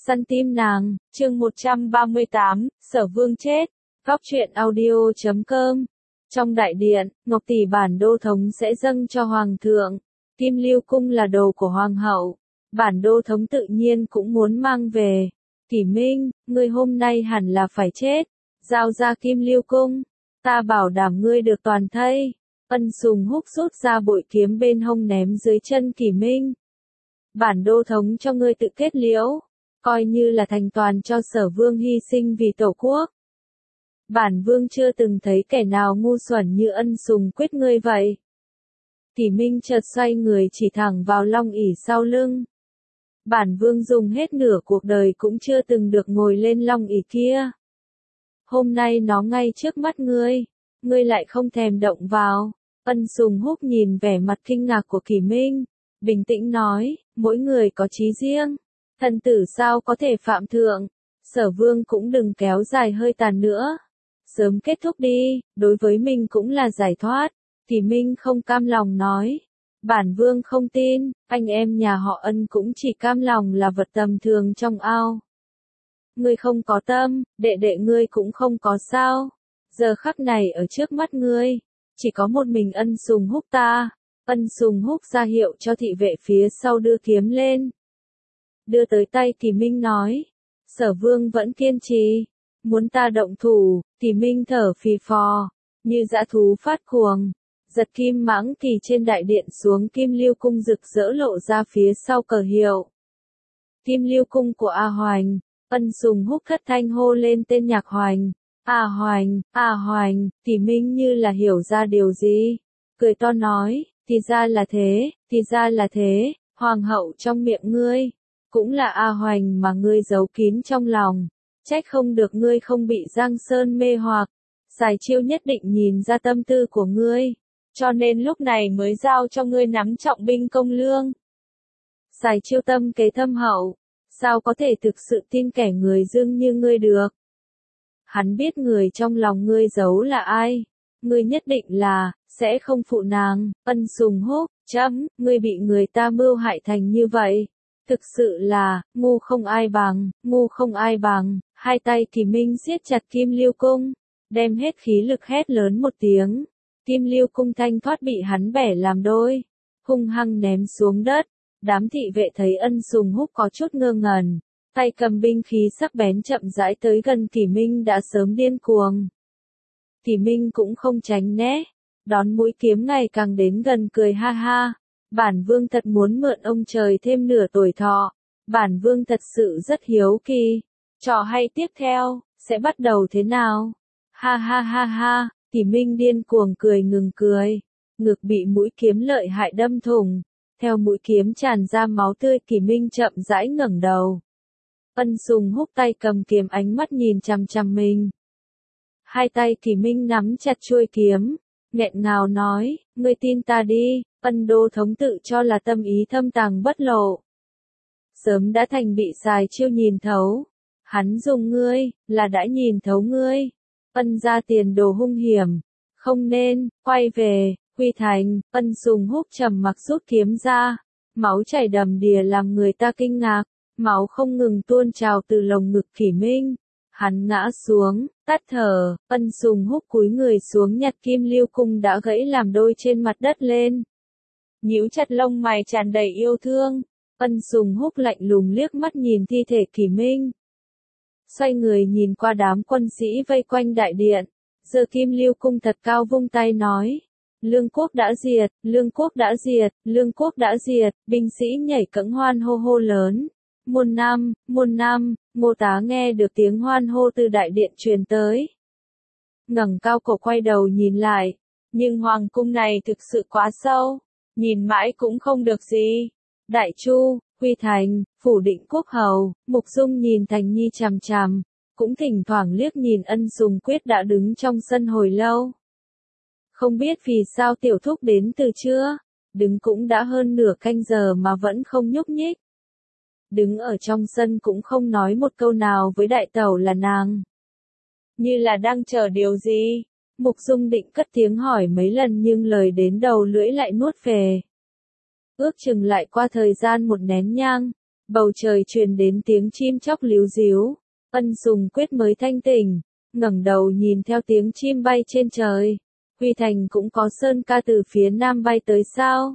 Săn tim nàng, chương 138, Sở Vương chết. Góc truyện audio.com. Trong đại điện, Ngọc Tỷ bản đô thống sẽ dâng cho Hoàng thượng. Kim Lưu Cung là đồ của Hoàng hậu. Bản đô thống tự nhiên cũng muốn mang về. Kỷ Minh, ngươi hôm nay hẳn là phải chết. Giao ra Kim Lưu Cung. Ta bảo đảm ngươi được toàn thây. Ân Sùng Húc rút ra bội kiếm bên hông ném dưới chân Kỷ Minh. Bản đô thống cho ngươi tự kết liễu. Coi như là thành toàn cho Sở Vương hy sinh vì tổ quốc. Bản Vương chưa từng thấy kẻ nào ngu xuẩn như Ân Sùng quyết ngươi vậy. Kỷ Minh chợt xoay người chỉ thẳng vào long ỷ sau lưng. Bản Vương dùng hết nửa cuộc đời cũng chưa từng được ngồi lên long ỷ kia. Hôm nay nó ngay trước mắt ngươi lại không thèm động vào. Ân Sùng Húc nhìn vẻ mặt kinh ngạc của Kỷ Minh, bình tĩnh nói, mỗi người có chí riêng. Thần tử sao có thể phạm thượng, Sở Vương cũng đừng kéo dài hơi tàn nữa. Sớm kết thúc đi, đối với mình cũng là giải thoát. Kỷ Minh không cam lòng nói. Bản Vương không tin, anh em nhà họ Ân cũng chỉ cam lòng là vật tầm thường trong ao. Ngươi không có tâm, đệ đệ ngươi cũng không có sao. Giờ khắc này ở trước mắt ngươi, chỉ có một mình Ân Sùng Húc ta. Ân Sùng Húc ra hiệu cho thị vệ phía sau đưa kiếm lên. Đưa tới tay Kỷ Minh nói. Sở Vương vẫn kiên trì. Muốn ta động thủ, Kỷ Minh thở phì phò, như dã thú phát cuồng. Giật kim mãng kỳ trên đại điện xuống Kim Lưu Cung rực rỡ lộ ra phía sau cờ hiệu. Kim Lưu Cung của A Hoành. Ân Sùng Húc thất thanh hô lên tên Nhạc Hoành. A Hoành, A Hoành. Kỷ Minh như là hiểu ra điều gì. Cười to nói, thì ra là thế, thì ra là thế. Hoàng hậu trong miệng ngươi. Cũng là A Hoành mà ngươi giấu kín trong lòng. Trách không được ngươi không bị Giang Sơn mê hoặc. Sài Chiêu nhất định nhìn ra tâm tư của ngươi. Cho nên lúc này mới giao cho ngươi nắm trọng binh công lương. Sài Chiêu tâm kế thâm hậu. Sao có thể thực sự tin kẻ người dưng như ngươi được? Hắn biết người trong lòng ngươi giấu là ai. Ngươi nhất định là, sẽ không phụ nàng. Ân Sùng Húc, ngươi bị người ta mưu hại thành như vậy. Thực sự là, ngu không ai bằng, ngu không ai bằng. Hai tay Kỷ Minh siết chặt Kim Lưu Cung, đem hết khí lực hét lớn một tiếng. Kim Lưu Cung thanh thoát bị hắn bẻ làm đôi, hung hăng ném xuống đất. Đám thị vệ thấy Ân Sùng Húc có chút ngơ ngẩn, tay cầm binh khí sắc bén chậm rãi tới gần Kỷ Minh đã sớm điên cuồng. Kỷ Minh cũng không tránh né, đón mũi kiếm ngày càng đến gần cười ha ha. Bản Vương thật muốn mượn ông trời thêm nửa tuổi thọ. Bản Vương thật sự rất hiếu kỳ. Trò hay tiếp theo, sẽ bắt đầu thế nào? Ha ha ha ha, Kỷ Minh điên cuồng cười ngừng cười. Ngực bị mũi kiếm lợi hại đâm thủng. Theo mũi kiếm tràn ra máu tươi Kỷ Minh chậm rãi ngẩng đầu. Ân Sùng Húc tay cầm kiếm ánh mắt nhìn chằm chằm mình. Hai tay Kỷ Minh nắm chặt chuôi kiếm. Nghẹn ngào nói, ngươi tin ta đi. Ân đô thống tự cho là tâm ý thâm tàng bất lộ. Sớm đã thành bị Sài Chiêu nhìn thấu. Hắn dùng ngươi, là đã nhìn thấu ngươi. Ân ra tiền đồ hung hiểm. Không nên, quay về, Quy Thành. Ân Sùng Húc trầm mặc rút kiếm ra. Máu chảy đầm đìa làm người ta kinh ngạc. Máu không ngừng tuôn trào từ lồng ngực Kỷ Minh. Hắn ngã xuống, tắt thở. Ân Sùng Húc cúi người xuống nhặt Kim Lưu Cung đã gãy làm đôi trên mặt đất lên. Nhíu chặt lông mày tràn đầy yêu thương. Ân Sùng Húc lạnh lùng liếc mắt nhìn thi thể Kỷ Minh. Xoay người nhìn qua đám quân sĩ vây quanh đại điện. Giơ Kim Lưu Cung thật cao vung tay nói. Lương quốc đã diệt, lương quốc đã diệt, lương quốc đã diệt. Binh sĩ nhảy cẫng hoan hô hô lớn. Muôn năm, Ngô Tá nghe được tiếng hoan hô từ đại điện truyền tới. Ngẩng cao cổ quay đầu nhìn lại. Nhưng hoàng cung này thực sự quá sâu. Nhìn mãi cũng không được gì. Đại Chu, Quy Thành, phủ định quốc hầu, Mục Dung nhìn Thành Nhi chằm chằm, cũng thỉnh thoảng liếc nhìn Ân Sùng Quyết đã đứng trong sân hồi lâu. Không biết vì sao tiểu thúc đến từ chưa, đứng cũng đã hơn nửa canh giờ mà vẫn không nhúc nhích. Đứng ở trong sân cũng không nói một câu nào với đại tẩu là nàng. Như là đang chờ điều gì. Mục Dung định cất tiếng hỏi mấy lần nhưng lời đến đầu lưỡi lại nuốt về. Ước chừng lại qua thời gian một nén nhang, Bầu trời truyền đến tiếng chim chóc líu ríu. Ân Sùng Quyết mới thanh tỉnh, ngẩng đầu nhìn theo tiếng chim bay trên trời. Huy Thành cũng có sơn ca từ phía nam bay tới sao?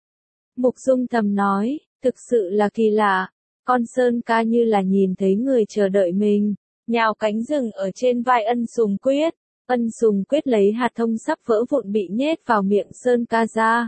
Mục Dung thầm nói, thực sự là kỳ lạ, con sơn ca như là nhìn thấy người chờ đợi mình, nhào cánh rừng ở trên vai Ân Sùng Quyết. Ân Sùng Quyết lấy hạt thông sắp vỡ vụn bị nhét vào miệng sơn ca ra.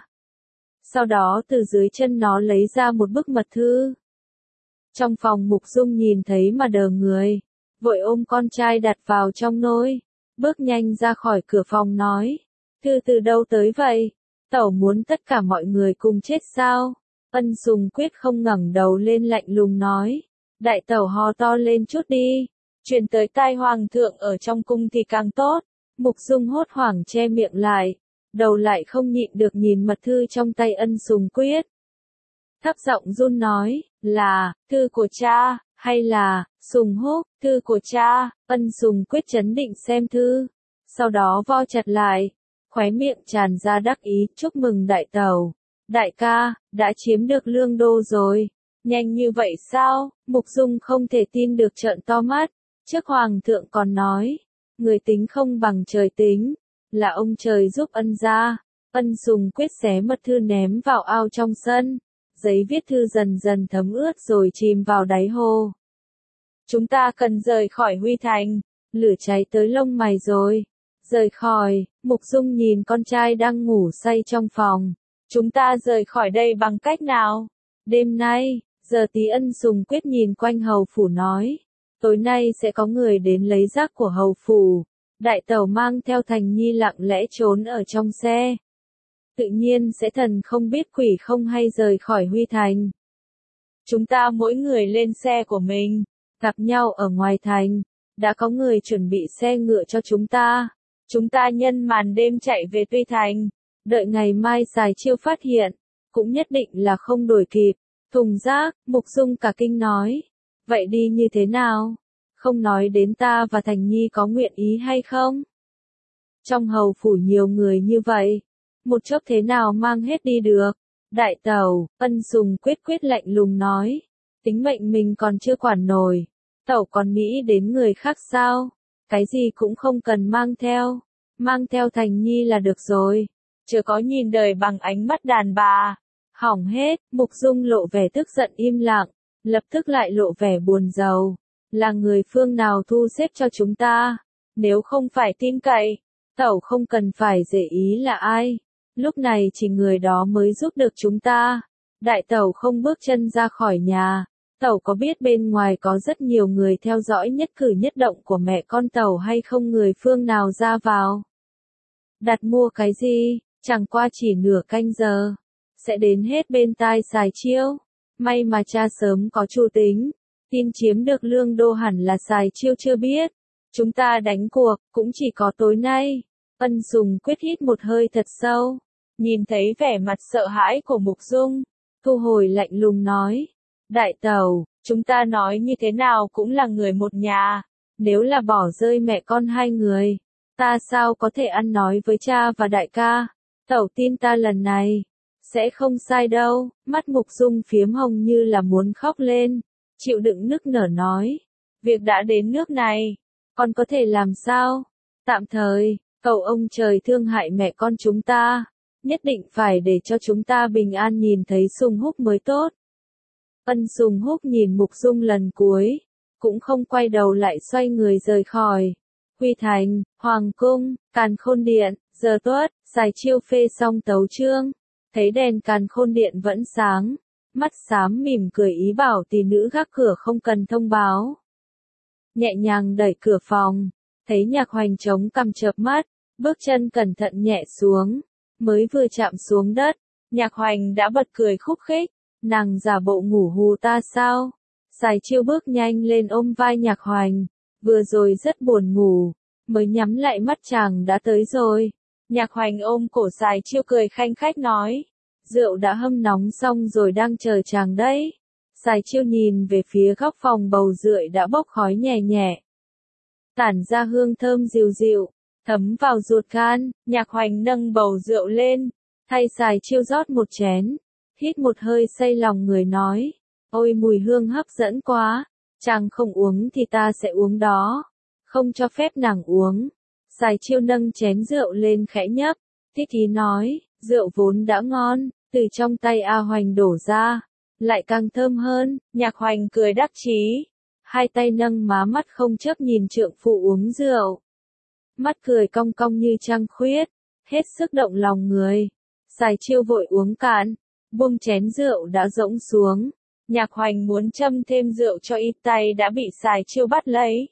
Sau đó từ dưới chân nó lấy ra một bức mật thư. Trong phòng Mục Dung nhìn thấy mà đờ người, vội ôm con trai đặt vào trong nôi, bước nhanh ra khỏi cửa phòng nói, thư từ đâu tới vậy? Tẩu muốn tất cả mọi người cùng chết sao? Ân Sùng Quyết không ngẩng đầu lên lạnh lùng nói, đại tẩu hò to lên chút đi, truyền tới tai hoàng thượng ở trong cung thì càng tốt. Mục Dung hốt hoảng che miệng lại, đầu lại không nhịn được nhìn mật thư trong tay Ân Sùng Quyết. Thấp giọng run nói, là, thư của cha, hay là, Sùng Húc, thư của cha. Ân Sùng Quyết trấn định xem thư, sau đó vo chặt lại, khóe miệng tràn ra đắc ý, chúc mừng đại tẩu, đại ca, đã chiếm được Lương Đô rồi. Nhanh như vậy sao? Mục Dung không thể tin được trợn to mắt, trước hoàng thượng còn nói, người tính không bằng trời tính, là ông trời giúp ân gia. Ân Sùng Quyết xé mật thư ném vào ao trong sân, giấy viết thư dần dần thấm ướt rồi chìm vào đáy hồ. Chúng ta cần rời khỏi Huy Thành, lửa cháy tới lông mày rồi. Rời khỏi, Mục Dung nhìn con trai đang ngủ say trong phòng. Chúng ta rời khỏi đây bằng cách nào? Đêm nay, giờ tí. Ân Sùng Quyết nhìn quanh hầu phủ nói, tối nay sẽ có người đến lấy rác của hầu phủ. Đại tẩu mang theo Thành Nhi lặng lẽ trốn ở trong xe. Tự nhiên sẽ thần không biết quỷ không hay rời khỏi Huy Thành. Chúng ta mỗi người lên xe của mình, gặp nhau ở ngoài thành. Đã có người chuẩn bị xe ngựa cho chúng ta. Chúng ta nhân màn đêm chạy về Tuy Thành. Đợi ngày mai Sài Chiêu phát hiện, cũng nhất định là không đuổi kịp. Thùng rác, Mục Dung cả kinh nói. Vậy đi như thế nào? Không nói đến ta và Thành Nhi có nguyện ý hay không? Trong hầu phủ nhiều người như vậy, một chốc thế nào mang hết đi được? Đại tẩu, Ân Sùng Quyết lạnh lùng nói, tính mệnh mình còn chưa quản nổi, tẩu còn nghĩ đến người khác sao? Cái gì cũng không cần mang theo Thành Nhi là được rồi, chớ có nhìn đời bằng ánh mắt đàn bà. Hỏng hết. Mục Dung lộ vẻ tức giận im lặng, lập tức lại lộ vẻ buồn rầu. Là người phương nào thu xếp cho chúng ta? Nếu không phải tin cậy, tẩu không cần phải để ý là ai. Lúc này chỉ người đó mới giúp được chúng ta. Đại tẩu không bước chân ra khỏi nhà. Tẩu có biết bên ngoài có rất nhiều người theo dõi nhất cử nhất động của mẹ con tẩu hay không? Người phương nào ra vào? Đặt mua cái gì? Chẳng qua chỉ nửa canh giờ, sẽ đến hết bên tai Sài Chiêu. May mà cha sớm có chủ tính. Tin chiếm được Lương Đô hẳn là Sài Chiêu chưa biết. Chúng ta đánh cuộc, cũng chỉ có tối nay. Ân Sùng Quyết hít một hơi thật sâu. Nhìn thấy vẻ mặt sợ hãi của Mục Dung, thu hồi lạnh lùng nói. Đại tẩu, chúng ta nói như thế nào cũng là người một nhà. Nếu là bỏ rơi mẹ con hai người, ta sao có thể ăn nói với cha và đại ca? Tẩu tin ta lần này, sẽ không sai đâu. Mắt Mục Dung phiếm hồng như là muốn khóc lên, chịu đựng nức nở nói. Việc đã đến nước này, con có thể làm sao? Tạm thời, cầu ông trời thương hại mẹ con chúng ta, nhất định phải để cho chúng ta bình an nhìn thấy Sùng Húc mới tốt. Ân Sùng Húc nhìn Mục Dung lần cuối, cũng không quay đầu lại xoay người rời khỏi. Huy Thành, Hoàng Cung, Càn Khôn Điện, giờ tuất, Sài Chiêu phê xong tấu chương, thấy đèn Càn Khôn Điện vẫn sáng, mắt xám mỉm cười ý bảo tỷ nữ gác cửa không cần thông báo. Nhẹ nhàng đẩy cửa phòng, thấy Nhạc Hoành chống cằm chợp mắt, bước chân cẩn thận nhẹ xuống, mới vừa chạm xuống đất, Nhạc Hoành đã bật cười khúc khích, nàng giả bộ ngủ hù ta sao? Sài Chiêu bước nhanh lên ôm vai Nhạc Hoành, vừa rồi rất buồn ngủ, mới nhắm lại mắt chàng đã tới rồi. Nhạc Hoành ôm cổ Sài Chiêu cười khanh khách nói, rượu đã hâm nóng xong rồi đang chờ chàng đấy. Sài Chiêu nhìn về phía góc phòng bầu rượi đã bốc khói nhẹ nhẹ, tản ra hương thơm dịu dịu, thấm vào ruột gan. Nhạc Hoành nâng bầu rượu lên, thay Sài Chiêu rót một chén, hít một hơi say lòng người nói, Ôi mùi hương hấp dẫn quá, chàng không uống thì ta sẽ uống đó. Không cho phép nàng uống. Sài Chiêu nâng chén rượu lên khẽ nhấp, thích ý nói, rượu vốn đã ngon, từ trong tay A Hoành đổ ra, lại càng thơm hơn. Nhạc Hoành cười đắc chí, hai tay nâng má mắt không chớp nhìn trượng phu uống rượu. Mắt cười cong cong như trăng khuyết, hết sức động lòng người. Sài Chiêu vội uống cạn, buông chén rượu đã rỗng xuống. Nhạc Hoành muốn châm thêm rượu cho y, tay đã bị Sài Chiêu bắt lấy.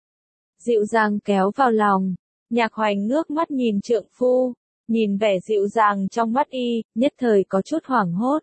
Dịu dàng kéo vào lòng, Nhạc Hoành ngước mắt nhìn trượng phu, nhìn vẻ dịu dàng trong mắt y, nhất thời có chút hoảng hốt.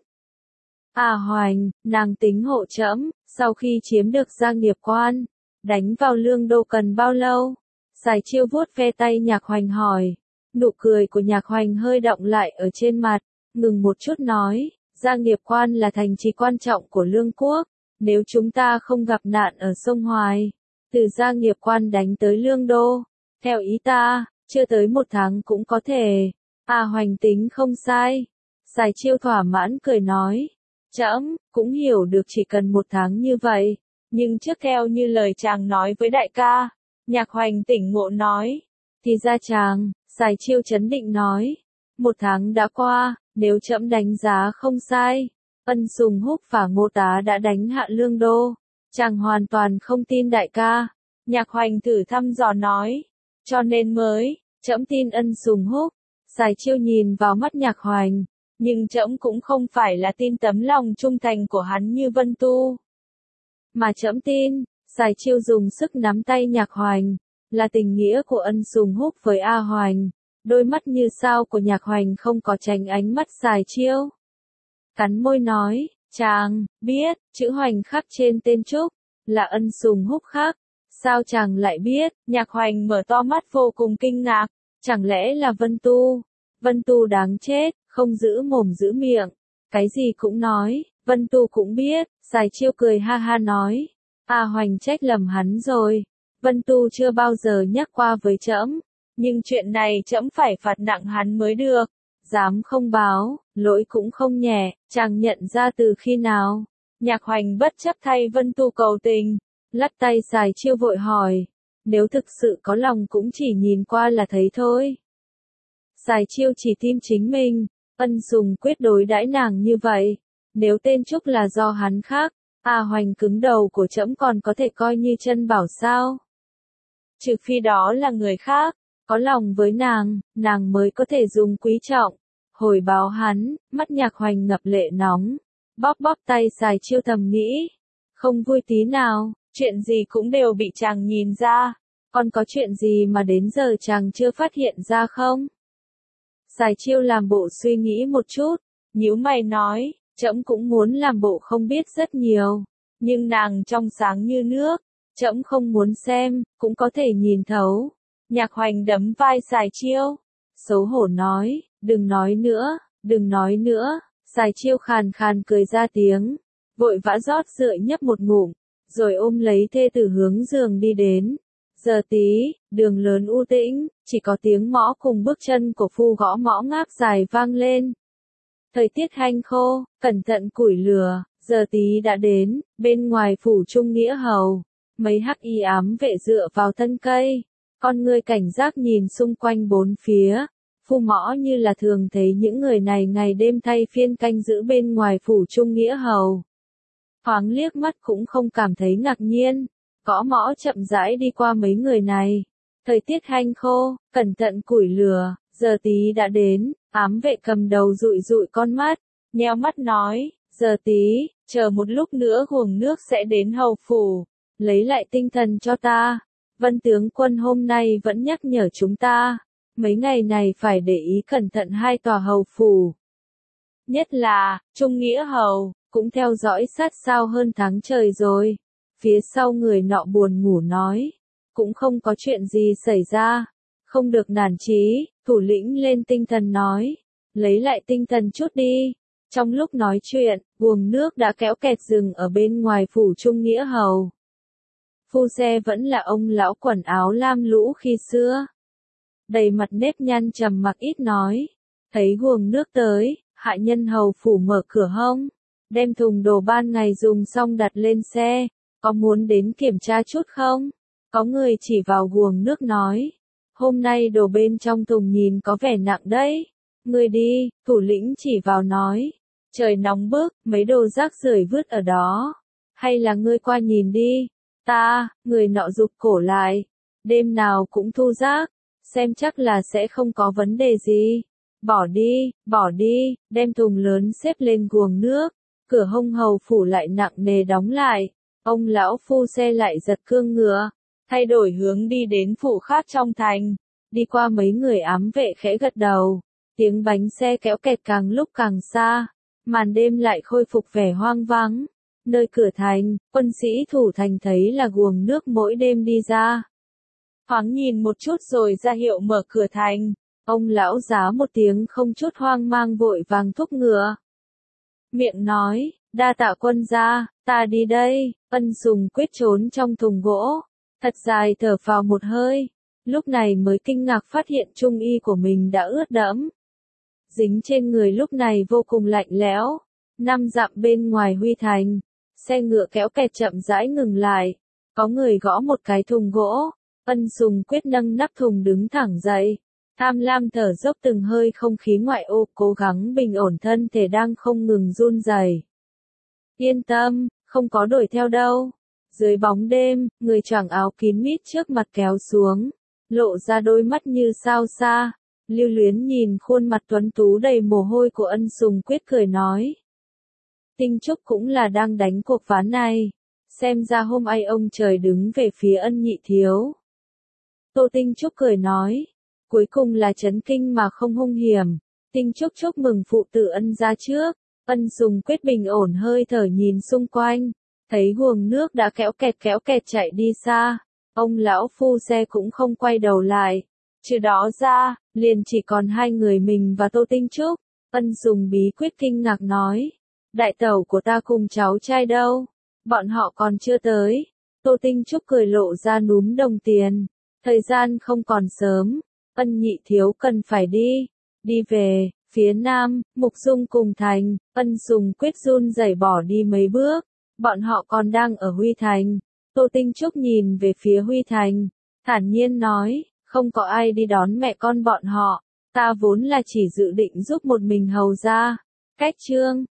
À Hoành, nàng tính hộ trẫm, sau khi chiếm được Giang Nghiệp Quan, đánh vào Lương Đô cần bao lâu? Sài Chiêu vuốt ve tay Nhạc Hoành hỏi. Nụ cười của Nhạc Hoành hơi đọng lại ở trên mặt, ngừng một chút nói, Giang Nghiệp Quan là thành trì quan trọng của Lương Quốc, nếu chúng ta không gặp nạn ở sông Hoài, từ Giang Nghiệp Quan đánh tới Lương Đô, theo ý ta, chưa tới 1 tháng cũng có thể. À Hoành tính không sai. Sài Chiêu thỏa mãn cười nói, trẫm cũng hiểu được chỉ cần 1 tháng như vậy, nhưng trước theo như lời chàng nói với đại ca. Nhạc Hoành tỉnh ngộ nói, thì ra chàng. Sài Chiêu chấn định nói, 1 tháng đã qua, nếu trẫm đánh giá không sai, Ân Sùng Húc và Ngô Tá đã đánh hạ Lương Đô, chàng hoàn toàn không tin đại ca. Nhạc Hoành thử thăm dò nói, cho nên mới, trẫm tin Ân Sùng Húc. Sài Chiêu nhìn vào mắt Nhạc Hoành, nhưng trẫm cũng không phải là tin tấm lòng trung thành của hắn như Vân Tu, mà trẫm tin, Sài Chiêu dùng sức nắm tay Nhạc Hoành, là tình nghĩa của Ân Sùng Húc với A Hoành. Đôi mắt như sao của Nhạc Hoành không có tránh ánh mắt Sài Chiêu. Cắn môi nói, chàng biết, chữ Hoành khắc trên tên Trúc, là Ân Sùng Húc khắc. Sao chàng lại biết? Nhạc Hoành mở to mắt vô cùng kinh ngạc, chẳng lẽ là Vân Tu? Vân Tu đáng chết, không giữ mồm giữ miệng, cái gì cũng nói, Vân Tu cũng biết. Sài Chiêu cười ha ha nói, A Hoành trách lầm hắn rồi, Vân Tu chưa bao giờ nhắc qua với trẫm, nhưng chuyện này trẫm phải phạt nặng hắn mới được. Dám không báo, lỗi cũng không nhẹ, chàng nhận ra từ khi nào? Nhạc Hoành bất chấp thay Vân Tu cầu tình, lắc tay Sài Chiêu vội hỏi, nếu thực sự có lòng cũng chỉ nhìn qua là thấy thôi. Sài Chiêu chỉ tin chính mình, Ân Sùng quyết đối đãi nàng như vậy, nếu tên Trúc là do hắn khác, A Hoành cứng đầu của trẫm còn có thể coi như chân bảo sao? Trừ phi đó là người khác, có lòng với nàng mới có thể dùng quý trọng, hồi báo hắn. Mắt Nhạc Hoành ngập lệ nóng, bóp bóp tay Sài Chiêu thầm nghĩ, không vui tí nào, chuyện gì cũng đều bị chàng nhìn ra, còn có chuyện gì mà đến giờ chàng chưa phát hiện ra không? Sài Chiêu làm bộ suy nghĩ một chút, nhíu mày nói, trẫm cũng muốn làm bộ không biết rất nhiều, nhưng nàng trong sáng như nước, trẫm không muốn xem, cũng có thể nhìn thấu. Nhạc Hoành đấm vai Sài Chiêu, xấu hổ nói, đừng nói nữa, đừng nói nữa. Sài Chiêu khàn khàn cười ra tiếng, vội vã rót rượu nhấp một ngụm, rồi ôm lấy thê tử hướng giường đi đến. Giờ tí, đường lớn u tĩnh, chỉ có tiếng mõ cùng bước chân của phu gõ mõ ngáp dài vang lên. Thời tiết hanh khô, cẩn thận củi lửa, giờ tí đã đến, bên ngoài phủ Trung Nghĩa Hầu, mấy hắc y ám vệ dựa vào thân cây, con người cảnh giác nhìn xung quanh bốn phía. Phu mõ như là thường thấy những người này ngày đêm thay phiên canh giữ bên ngoài phủ Trung Nghĩa Hầu. Thoáng liếc mắt cũng không cảm thấy ngạc nhiên, gõ mõ chậm rãi đi qua mấy người này. Thời tiết hanh khô, cẩn thận củi lửa, giờ tí đã đến, ám vệ cầm đầu dụi dụi con mắt, nheo mắt nói, giờ tí, chờ một lúc nữa guồng nước sẽ đến hầu phủ, lấy lại tinh thần cho ta. Vân tướng quân hôm nay vẫn nhắc nhở chúng ta, mấy ngày này phải để ý cẩn thận hai tòa hầu phủ. Nhất là, Trung Nghĩa Hầu, cũng theo dõi sát sao hơn tháng trời rồi. Phía sau người nọ buồn ngủ nói, cũng không có chuyện gì xảy ra, không được nản chí. Thủ lĩnh lên tinh thần nói, lấy lại tinh thần chút đi. Trong lúc nói chuyện, guồng nước đã kéo kẹt dừng ở bên ngoài phủ Trung Nghĩa Hầu. Phu xe vẫn là ông lão quần áo lam lũ khi xưa, đầy mặt nếp nhăn trầm mặc ít nói. Thấy guồng nước tới, hạ nhân hầu phủ mở cửa hông, đem thùng đồ ban ngày dùng xong đặt lên xe, có muốn đến kiểm tra chút không? Có người chỉ vào guồng nước nói, hôm nay đồ bên trong thùng nhìn có vẻ nặng đấy. Người đi, thủ lĩnh chỉ vào nói, trời nóng bức, mấy đồ rác rưởi vứt ở đó. Hay là ngươi qua nhìn đi. Người nọ rụt cổ lại, đêm nào cũng thu rác, xem chắc là sẽ không có vấn đề gì. Bỏ đi, đem thùng lớn xếp lên guồng nước, cửa hông hầu phủ lại nặng nề đóng lại. Ông lão phu xe lại giật cương ngựa, thay đổi hướng đi đến phủ khác trong thành. Đi qua mấy người ám vệ khẽ gật đầu, tiếng bánh xe kéo kẹt càng lúc càng xa, màn đêm lại khôi phục vẻ hoang vắng. Nơi cửa thành, quân sĩ thủ thành thấy là guồng nước mỗi đêm đi ra. Thoáng nhìn một chút rồi ra hiệu mở cửa thành, ông lão giá một tiếng không chút hoang mang vội vàng thúc ngựa. Miệng nói, đa tạ quân gia, ta đi đây. Ân Sùng Quyết trốn trong thùng gỗ, thật dài thở phào một hơi, lúc này mới kinh ngạc phát hiện trung y của mình đã ướt đẫm. Dính trên người lúc này vô cùng lạnh lẽo. 5 dặm bên ngoài Huy Thành, xe ngựa kéo kẹt chậm rãi ngừng lại, có người gõ một cái thùng gỗ, Ân Sùng Quyết nâng nắp thùng đứng thẳng dậy, tham lam thở dốc từng hơi không khí ngoại ô, cố gắng bình ổn thân thể đang không ngừng run rẩy. Yên tâm, không có đuổi theo đâu. Dưới bóng đêm, người choàng áo kín mít trước mặt kéo xuống, lộ ra đôi mắt như sao xa, lưu luyến nhìn khuôn mặt tuấn tú đầy mồ hôi của Ân Sùng Quyết cười nói. Tinh Trúc cũng là đang đánh cuộc ván này, xem ra hôm nay ông trời đứng về phía Ân nhị thiếu. Tô Tinh Trúc cười nói, cuối cùng là chấn kinh mà không hung hiểm. Tinh Trúc chúc mừng phụ tử Ân ra trước. Ân Sùng Quyết bình ổn hơi thở nhìn xung quanh, thấy guồng nước đã kéo kẹt chạy đi xa, ông lão phu xe cũng không quay đầu lại. Trừ đó ra, liền chỉ còn hai người mình và Tô Tinh Trúc. Ân Sùng Bí Quyết kinh ngạc nói, đại tẩu của ta cùng cháu trai đâu? Bọn họ còn chưa tới. Tô Tinh Trúc cười lộ ra núm đồng tiền, thời gian không còn sớm, Ân nhị thiếu cần phải đi về. Phía nam, Mục Dung cùng thành, Ân Sùng Quyết run rẩy bỏ đi mấy bước, bọn họ còn đang ở Huy Thành. Tô Tinh Trúc nhìn về phía Huy Thành, thản nhiên nói, không có ai đi đón mẹ con bọn họ, ta vốn là chỉ dự định giúp một mình hầu ra. Cách chương